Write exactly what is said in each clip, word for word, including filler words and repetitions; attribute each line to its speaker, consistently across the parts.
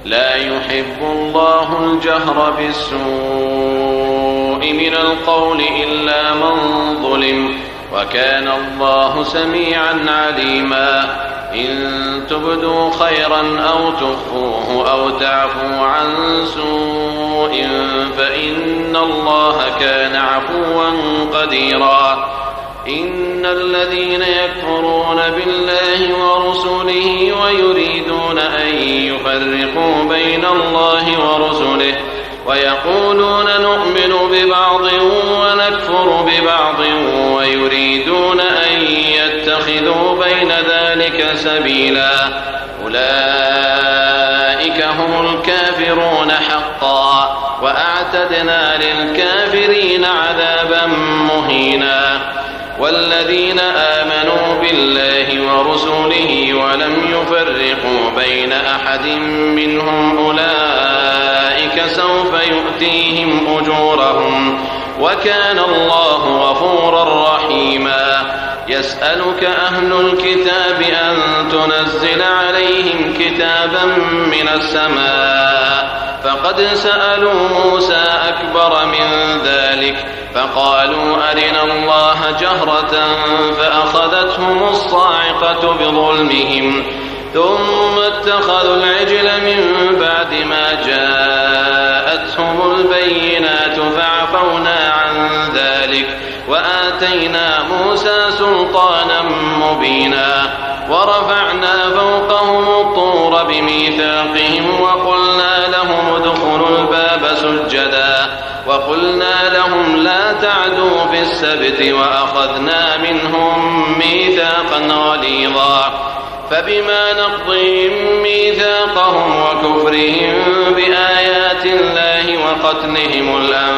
Speaker 1: لا يحب الله الجهر بالسوء من القول إلا من ظلم، وكان الله سميعا عليما. إن تبدوا خيرا أو تخفوه أو تعفوا عن سوء فإن الله كان عفوا قديرا. إن الذين يكفرون بالله ورسله ويريدون أن يفرقوا بين الله ورسله ويقولون نؤمن ببعض ونكفر ببعض ويريدون أن يتخذوا بين ذلك سبيلا، أولئك هم الكافرون حقا، وأعتدنا للكافرين عذابا مهينا. والذين آمنوا بالله ورسله ولم يفرقوا بين أحد منهم أولئك سوف يؤتيهم أجورهم، وكان الله غفورا رحيما. يسألك أهل الكتاب أن تنزل عليهم كتابا من السماء، فقد سألوا موسى أكبر من ذلك فقالوا أرنا الله جهرة فأخذتهم الصاعقة بظلمهم ثم اتخذوا العجل من بعد ما جاءتهم البينات فعفونا عن ذلك وآتينا موسى سلطانا مبينا. ورفعنا فوقهم الطور بميثاقهم وقلنا لهم ادخلوا الباب سجدا وقلنا لهم لا تعدوا في السبت وأخذنا منهم ميثاقا غليظا. فبما نقضهم ميثاقهم وكفرهم بآيات الله وقتلهم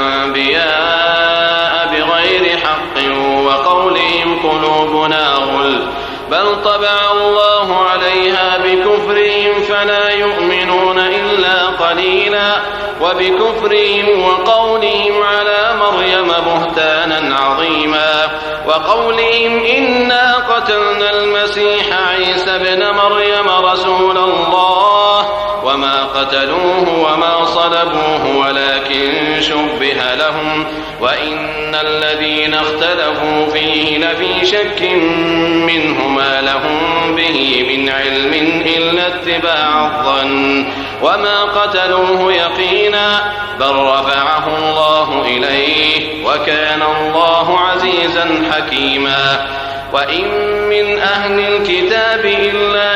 Speaker 1: الأنبياء بغير حق وقولهم قلوبنا غلف بل طبع الله عليها بكفرهم فلا يؤمنون إلا قليلا. وبكفرهم وقولهم على مريم بهتانا عظيما وقولهم إنا قتلنا المسيح عيسى ابن مريم رسول الله وما قتلوه وما صلبوه ولكن شبه لهم وإن الذين اختلفوا فيه لفي شك منه ما لهم به من علم إلا اتباع الظن وما قتلوه يقينا بل رفعه الله إليه وكان الله عزيزا حكيما. وإن من أهل الكتاب إلا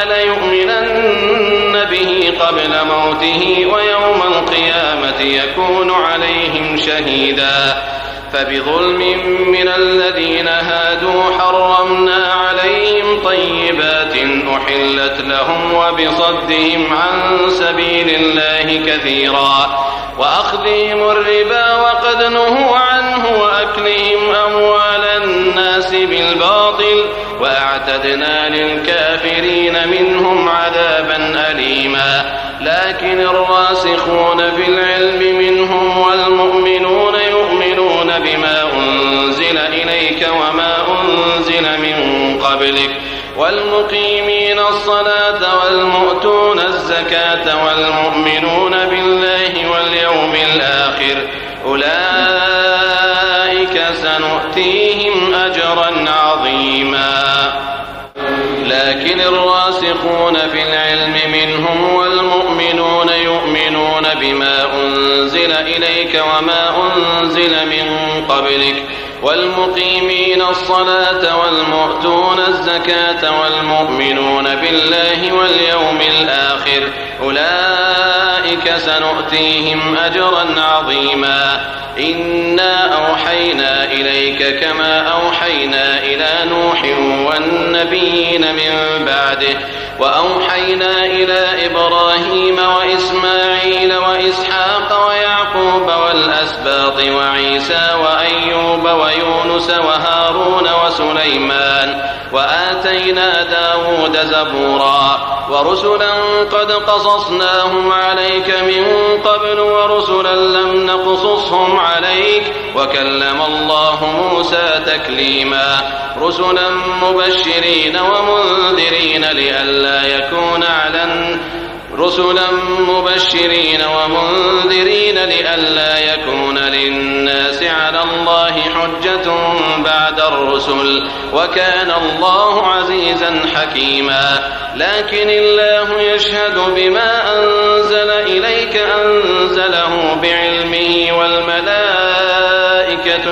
Speaker 1: ليؤمنن به قبل موته ويوم القيامة يكون عليهم شهيدا. فبظلم من الذين هادوا حرمنا عليهم طيبات أحلت لهم وبصدهم عن سبيل الله كثيرا وأخذهم الربا وقد نهوا عنه وأكلهم أموال الناس بالباطل وأعتدنا للكافرين منهم عذابا أليما. لكن الراسخون في العلم منهم والمؤمنون يؤمنون بما أنزل إليك وما أنزل من قبلك والمقيمين الصلاة والمؤتون الزكاة والمؤمنون بالله واليوم الآخر أولئك سنؤتيهم أجرا عظيما. لكن الراسخون في العلم منهم والمؤمنون يؤمنون بما أنزل إليك وما أنزل من قبلك والمقيمين الصلاة والمؤتون الزكاة والمؤمنون بالله واليوم الآخر أولئك سنؤتيهم أجرا عظيما. إنا أوحينا إليك كما أوحينا إلى نوح والنبيين من بعده وأوحينا إلى إبراهيم وإسماعيل وإسحاق ويعقوب والأسباط وعيسى وأيوب ويونس وهارون وسليمان وآتينا داود زبورا ورسلا قد قصصناهم عليك من قبل ورسلا لم نقصصهم عليك وكلم الله موسى تكليما. رسلا مبشرين ومنذرين لئلا يكون على رسلا مبشرين ومنذرين لئلا يكون للناس على الله حجة بعد الرسل وكان الله عزيزا حكيما لكن الله يشهد بما أنزل إليك أنزله بعلمه والملائكة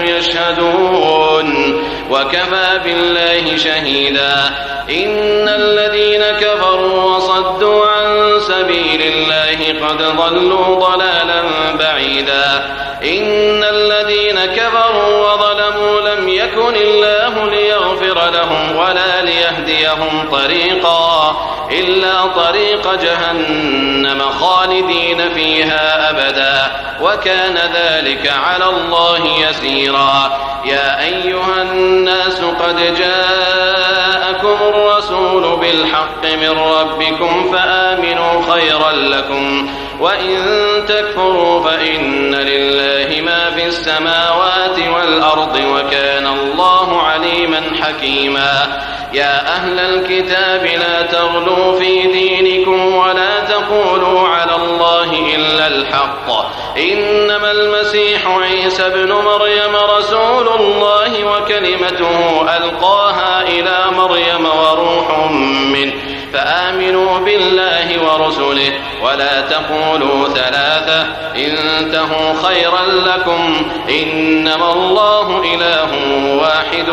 Speaker 1: يشهدون وكفى بالله شهيدا إن الذين كفروا وصدوا عن سبيل الله قد ضلوا ضلالا بعيدا إن الذين كفروا وظلموا لم يكن الله ليغفر لهم ولا ليهديهم طريقا إلا طريق جهنم خالدين فيها أبدا وكان ذلك على الله يسيرا يا أيها الناس قد جاءكم الرسول بالحق من ربكم فآمنوا خيرا لكم وإن تكفروا فإن لله ما في السماوات والأرض وكان الله عليما حكيما يا أهل الكتاب لا تغلوا في دينكم ولا تقولوا على الله إلا الحق إنما المسيح عيسى ابن مريم رسول الله وكلمته ألقاها إلى مريم وروح منه فآمنوا بالله ورسله ولا تقولوا ثلاثة انتهوا خيرا لكم إنما الله إله واحد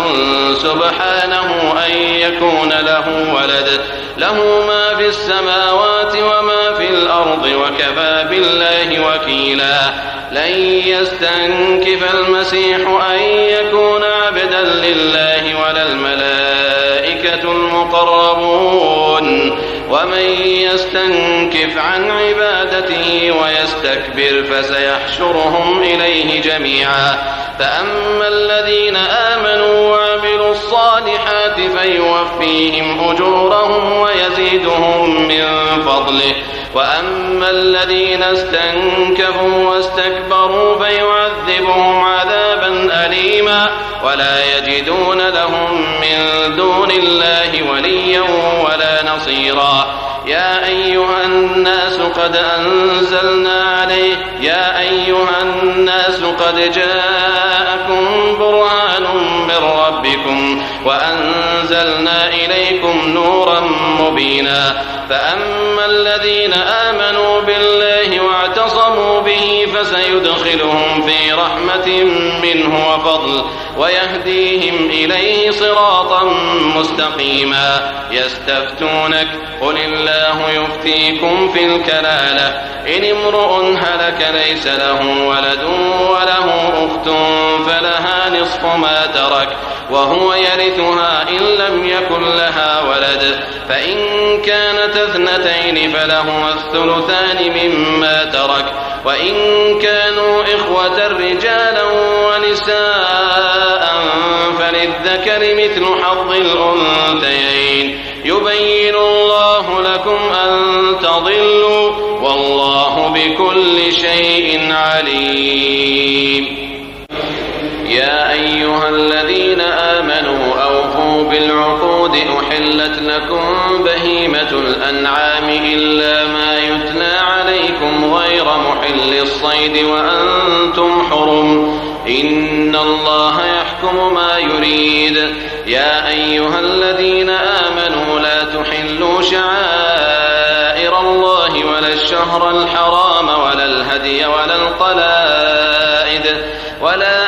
Speaker 1: سبحانه أن يكون له ولد له ما في السماوات وما في الأرض وكفى بالله وكيلا لن يستنكف المسيح أن يكون عبدا لله ولا الملائكة المقربون ومن يستنكف عن عبادته ويستكبر فسيحشرهم إليه جميعا فأما الذين آمنوا وعملوا الصالحات فيوفيهم أجورهم ويزيدهم من فضله وأما الذين استنكفوا واستكبروا فيعذبهم عذابا أليما ولا يجدون لهم من دون الله وليا ولا نصيرا يا أيها الناس قد أنزلنا عليه يا أيها الناس قد جاءكم برهان من ربكم وأنزلنا إليكم نورا مبينا فأما الذين آمنوا بالله واعتصموا به فسيدخلهم في رحمة منه وفضل ويهديهم إليه صراطا مستقيما يستفتونك قل الله يفتيكم في الكلالة إن امرؤ هلك ليس له ولد وله أخت فلها نصف ما ترك وهو يرثها إن لم يكن لها ولد فإن كانت اثنتين فلهما الثلثان مما ترك وإن كانوا إخوة رجالا ونساء فللذكر مثل حظ الأنثيين يبين الله لكم أن تضلوا والله بكل شيء عليم يا أيها الذين آمنوا أوفوا بالعقود أحلت لكم بهيمة الأنعام إلا ما يتلى عليكم غير محل الصيد وأنتم حرم إن الله يحكم ما يريد يا أيها الذين آمنوا لا تحلوا شعائر الله ولا الشهر الحرام ولا الهدي ولا القلائد ولا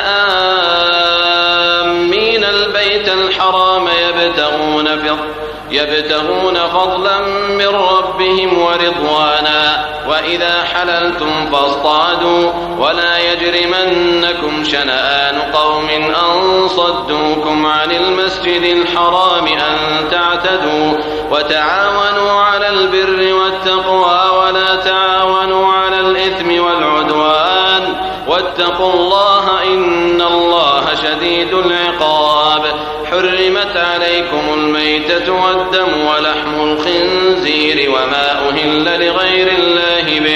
Speaker 1: آمين البيت الحرام يبتغون في يبتغون فضلا من ربهم ورضوانا وإذا حللتم فاصطادوا ولا يجرمنكم شنآن قوم أن صدوكم عن المسجد الحرام أن تعتدوا وتعاونوا على البر والتقوى ولا تعاونوا على الإثم والعدوان واتقوا الله إن الله شديد العقاب حرمت عليكم الميتة والدم ولحم الخنزير وما أهل لغير الله به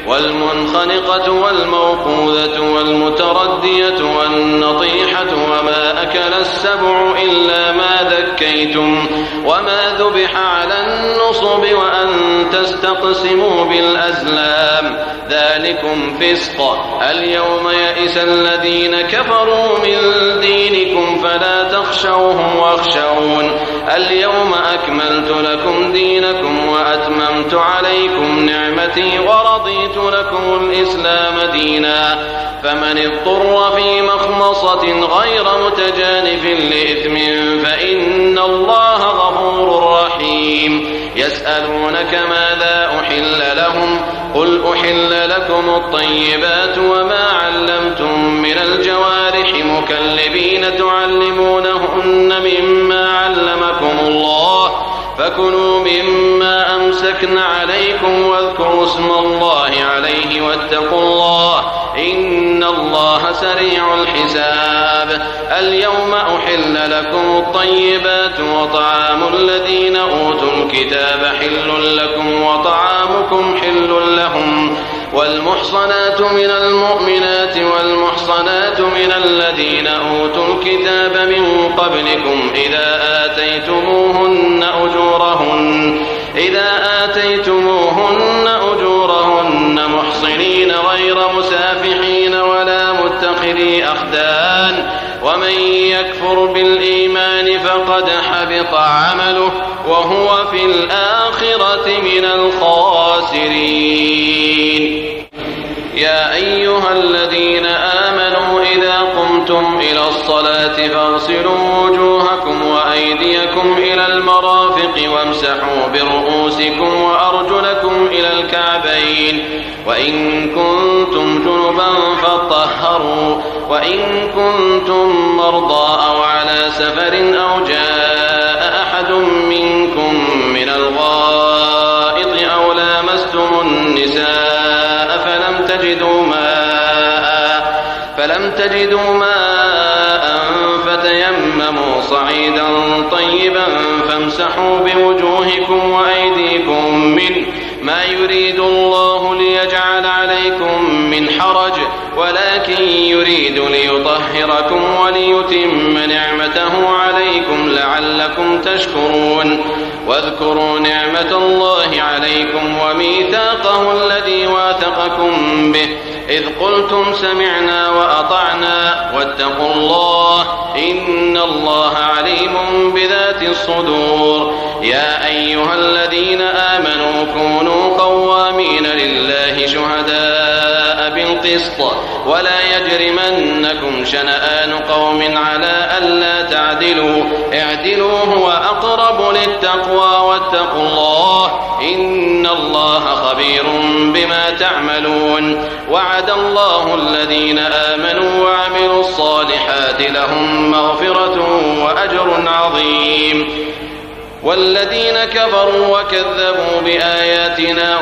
Speaker 1: والمنخنقة والموقوذة والمتردية والنطيحة وما أكل السبع إلا ما ذكيتم وما ذبح على النصب وأن تستقسموا بالأزلام ذلكم فسق. اليوم يئس الذين كفروا من دينكم فلا تخشوهم واخشون اليوم أكملت لكم دينكم وأتممت عليكم نعمتي ورضيت لكم الإسلام دينا فمن اضطر في مخمصة غير متجانف لإثم فإن الله غفور رحيم. يسألونك ماذا أحل لهم قل أحل لكم الطيبات وما علمتم من الجوارح مكلبين تعلمونهن مما علمكم الله فكلوا مما أمسكن عليكم واذكروا اسم الله عليه واتقوا الله إن الله سريع الحساب. اليوم أحل لكم الطيبات وطعام الذين أوتوا الكتاب حل لكم وطعامكم حل لهم والمحصنات من المؤمنات والمحصنات من الذين أوتوا الكتاب من قبلكم إذا آتيتموهن أجورهن إذا آتيتموهن أجورهن محصنين غير مسافحين ولا متخذي أخدان ومن يكفر بالإيمان فقد حبط عمله وهو في الآخرة من الخاسرين. يا أيها الذين آمنوا إذا قمتم إلى الصلاة فاغسلوا وجوهكم وأيديكم إلى المرافق وامسحوا برؤوسكم وأرجلكم إلى الكعبين وإن كنتم جنبا فاطهروا وإن كنتم مرضى أو على سفر أو جاء أحد منكم من الغائط أو لامستم النساء فلم تجدوا ماء فلم تجدوا ماء فتيمموا صعيدا طيبا فامسحوا بوجوهكم وأيديكم منه ما يريد الله ليجعل عليكم من حرج ولكن يريد ليطهركم وليتم نعمته عليكم لعلكم تشكرون. واذكروا نعمة الله عليكم وميثاقه الذي واثقكم به إذ قلتم سمعنا وأطعنا واتقوا الله إن الله عليم بذات الصدور. يا أيها الذين آمنوا كونوا قوامين لله شهداء بالقسط ولا يجرمنكم شنآن قوم على ألا تعدلوا اعدلوا هو أقرب للتقوى واتقوا الله إن الله خبير بما تعملون. وعد الله الذين آمنوا وعملوا الصالحات لهم مغفرة وأجر عظيم والذين كفروا وكذبوا بآياتنا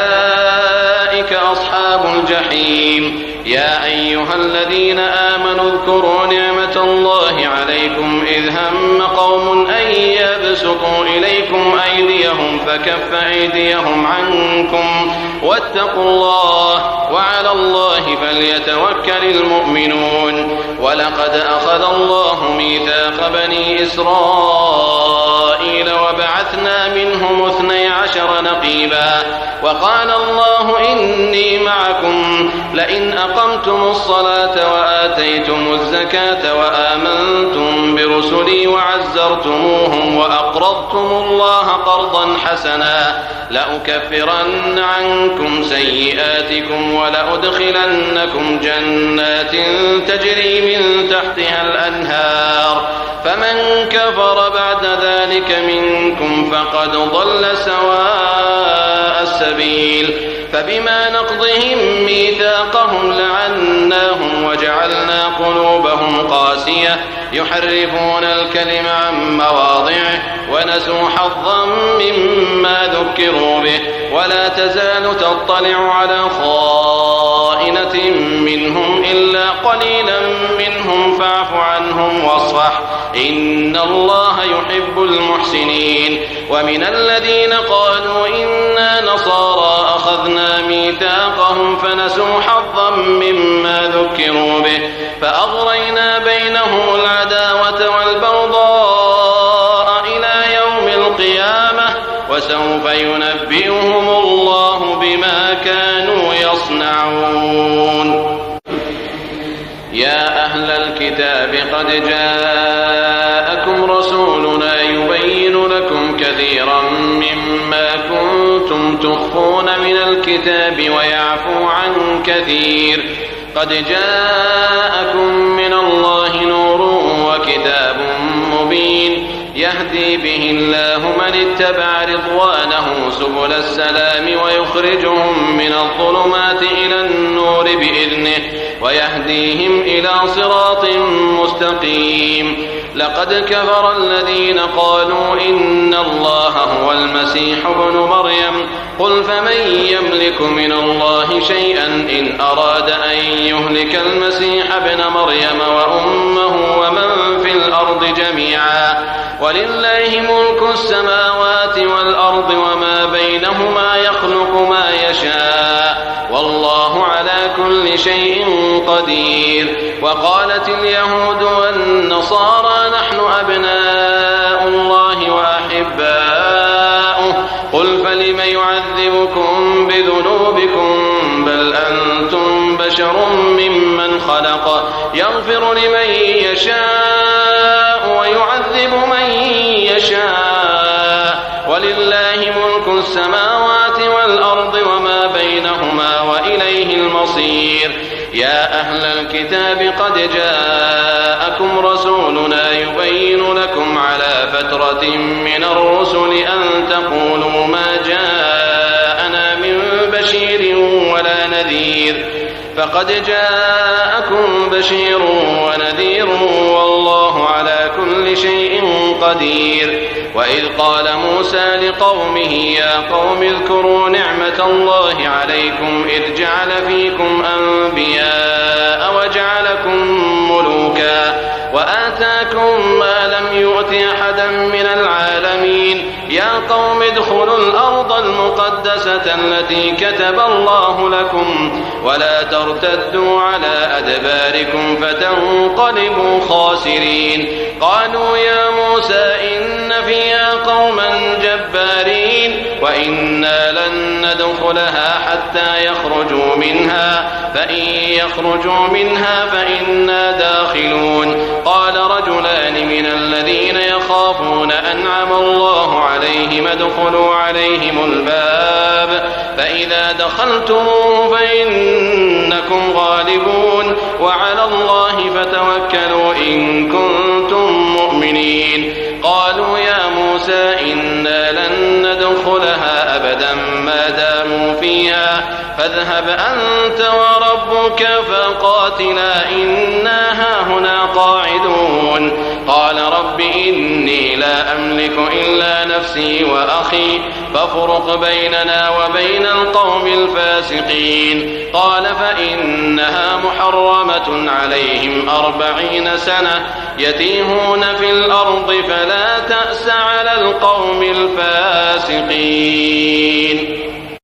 Speaker 1: أولئك أصحاب الجحيم. يا أيها الذين آمنوا اذكروا نعمة الله عليكم إذ هم قوم أن يبسطوا إليكم أيديهم فكف أيديهم عنكم واتقوا الله وعلى الله فليتوكل المؤمنون. ولقد أخذ الله ميثاق بني إسرائيل وبعثنا منهم اثني عشر نقيبا وقال الله إني معكم لئن أقمتم الصلاة وآتيتم الزكاة وآمنتم برسلي وعزرتموهم وأقرضتم الله قرضا حسنا لأكفرن عنكم سيئاتكم ولأدخلنكم جنات تجري من تحتها الأنهار فمن كفر بعد ذلك منكم فقد ضل سواء السبيل. فبما نقضهم ميثاقهم لعناهم وجعلنا قلوبهم قاسية يحرفون الكلم عن مواضعه ونسوا حظا مما ذكروا به ولا تزال تطلع على خائنة منهم إلا قليلا منهم فاعف عنهم واصفح إن الله يحب المحسنين. ومن الذين قالوا إنا نصارى أخذنا ميثاقهم فأخذناهم فنسوا حظا مما ذكروا به فأغرينا بينهم العداوة والبغضاء إلى يوم القيامة وسوف ينبئهم الله بما كانوا يصنعون. يا أهل الكتاب قد جاءكم رسولنا يبين لكم كثيرا مما كنتم تخفون من الكتاب ويعفو عن كثير قد جاءكم من الله نور وكتاب مبين يهدي به الله من اتبع رضوانه سبل السلام ويخرجهم من الظلمات إلى النور بإذنه ويهديهم إلى صراط مستقيم. لقد كفر الذين قالوا إن الله هو المسيح ابن مريم قل فمن يملك من الله شيئا إن أراد أن يهلك المسيح ابن مريم وأمه ومن في الأرض جميعا ولله ملك السماوات والأرض وما بينهما يخلق ما يشاء والله على كل شيء قدير. وقالت اليهود والنصارى نحن أبناء الله وأحباؤه قل فلم يعذبكم بذنوبكم بل أنتم بشر ممن خلق يغفر لمن يشاء ويعذب من يشاء ولله ملك السماوات والأرض وما بينهما وإليه المصير. يا أهل الكتاب قد جاءكم رسولنا يبين لكم على فترة من الرسل أن تقولوا ما جاءنا من بشير ولا نذير فقد جاءكم بشير ونذير والله على كل شيء قدير. وإذ قال موسى لقومه يا قوم اذكروا نعمة الله عليكم إذ جعل فيكم أنبياء وجعلكم ملوكا وآتاكم ما لم يؤت أحدا من العالمين يا قوم ادخلوا الأرض المقدسة التي كتب الله لكم ولا ترتدوا على أدباركم فتنقلبوا خاسرين. قالوا يا موسى إن فيها قوما جبارين وإنا لن ندخلها حتى يخرجوا منها فإن يخرجوا منها فإنا داخلون. قال رجلان من الذين يخافون أنعم الله عليهم ادخلوا عليهم الباب فإذا دخلتموه فإنكم غالبون وعلى الله فتوكلوا إن كنتم مؤمنين. قالوا يا موسى إنا لن ندخلها أبدا ما داموا فيها فاذهب أنت وربك فقاتلا إنا هاهنا قاعدون. قال رب إني لا أملك إلا نفسي وأخي فافرق بيننا وبين القوم الفاسقين. قال فإنها محرمة عليهم أربعين سنة يتيهون في الأرض فلا تأس على القوم الفاسقين.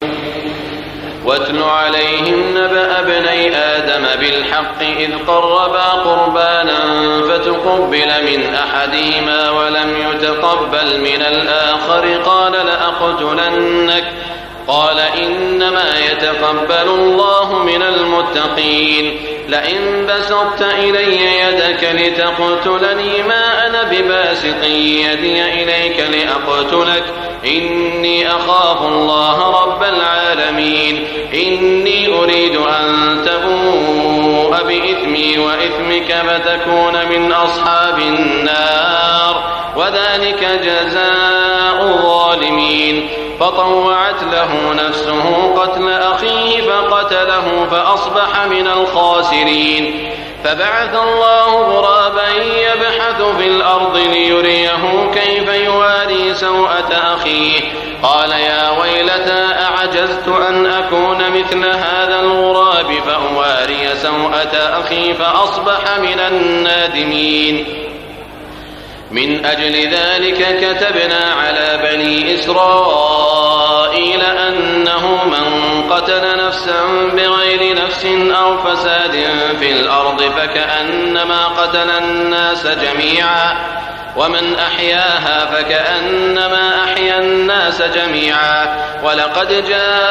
Speaker 1: واتل عليهم نبأ ابني آدم بالحق إذ قربا قربانا فتقبل من أحدهما ولم يتقبل من الآخر قال لأقتلنك قال إنما يتقبل الله من المتقين. لئن بسطت إلي يدك لتقتلني ما أنا بباسط يدي إليك لأقتلك إني أخاف الله رب العالمين. إني أريد أن تبوء بإثمي وإثمك فتكون من أصحاب النار وذلك جزاء الظالمين. فطوعت له نفسه قتل أخيه فقتله فأصبح من الخاسرين. فبعث الله غرابا يبحث في الأرض ليريه كيف يواري سوءة أخيه قال يا ويلتى أعجزت أن أكون مثل هذا الغراب فأواري سوءة أخي فأصبح من النادمين. من أجل ذلك كتبنا على بني إسرائيل أنه من قتل نفسا نفسا بغير نفس أو فساد في الأرض فكأنما قتل الناس جميعا ومن أحياها فكأنما أحيا الناس جميعا ولقد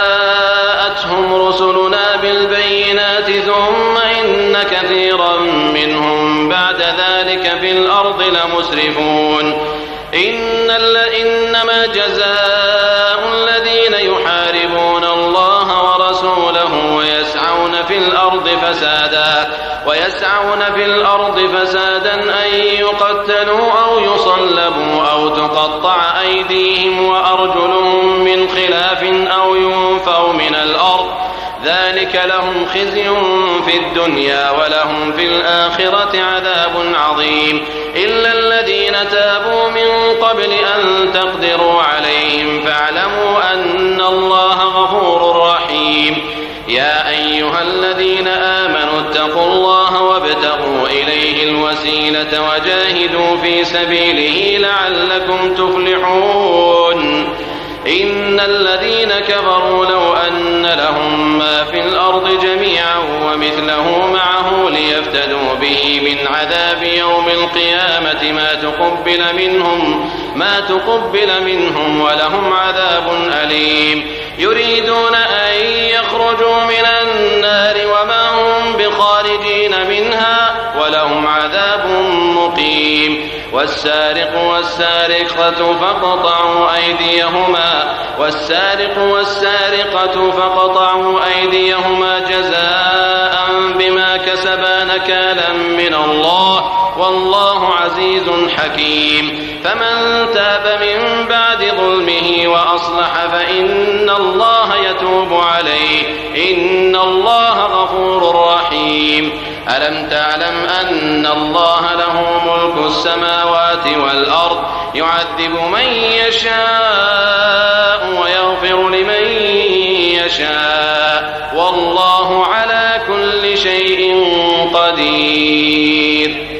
Speaker 1: جاءتهم رسلنا بالبينات ثم إن كثيرا منهم بعد ذلك في الأرض لمسرفون إن إنما جزاء الذين يحاربون الله ورسوله ويسعون في الأرض فسادا ويسعون في الأرض فسادا أن يقتلوا أو يصلبوا أو تقطع أيديهم وأرجلهم من خلاف أو ينفوا من الأرض ذلك لهم خزي في الدنيا ولهم في الآخرة عذاب عظيم إلا الذين تابوا من قبل أن تقدروا عليهم فاعلموا أن الله غفور رحيم يا أيها الذين آمنوا اتقوا الله وابتغوا إليه الوسيلة وجاهدوا في سبيله لعلكم تفلحون إن الذين كفروا لو أن لهم ما في الأرض جميعا ومثله معه ليفتدوا به من عذاب يوم القيامة ما تقبل منهم ما تقبل منهم ولهم عذاب أليم يريدون أن يخرجوا من النار وما هم بخارجين منها ولهم عذاب مقيم والسارق والسارقة فاقطعوا أيديهما والسارق والسارقة فاقطعوا أيديهما جزاء بما كسبا نكالا من الله والله عزيز حكيم فمن تاب من بعد ظلمه وأصلح فإن الله يتوب عليه إن الله غفور رحيم ألم تعلم أن الله له ملك السماوات والأرض يعذب من يشاء ويغفر لمن يشاء والله على كل شيء قدير